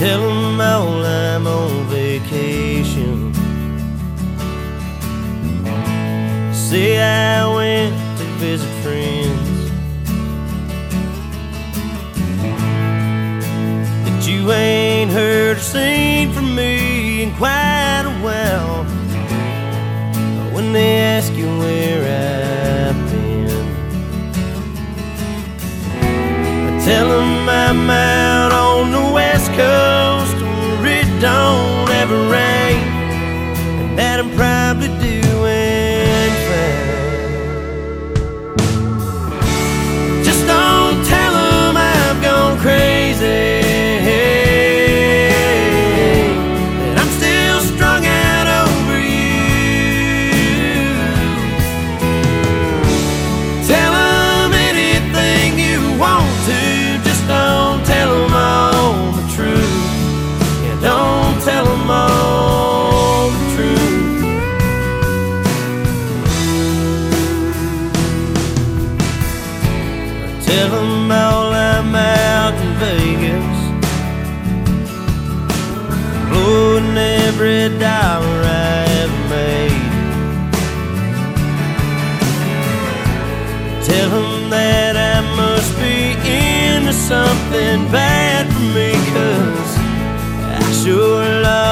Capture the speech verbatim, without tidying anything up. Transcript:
tell them all I'm on vacation. Say I went to visit friends, that you ain't heard or seen from me in quite a while. When they ask you where I've been, I tell them I'm out on the west coast where it don't ever rain, and that I'm probably doing fine. Just don't tell them I've gone crazy, that I'm still strung out over you. Tell them anything you want to, just don't tell them all the truth. Yeah, don't tell them all the truth. Tell them all I'm out in Vegas, blowing every dollar I ever made. Tell them that I must be into something bad for me, 'cause I sure love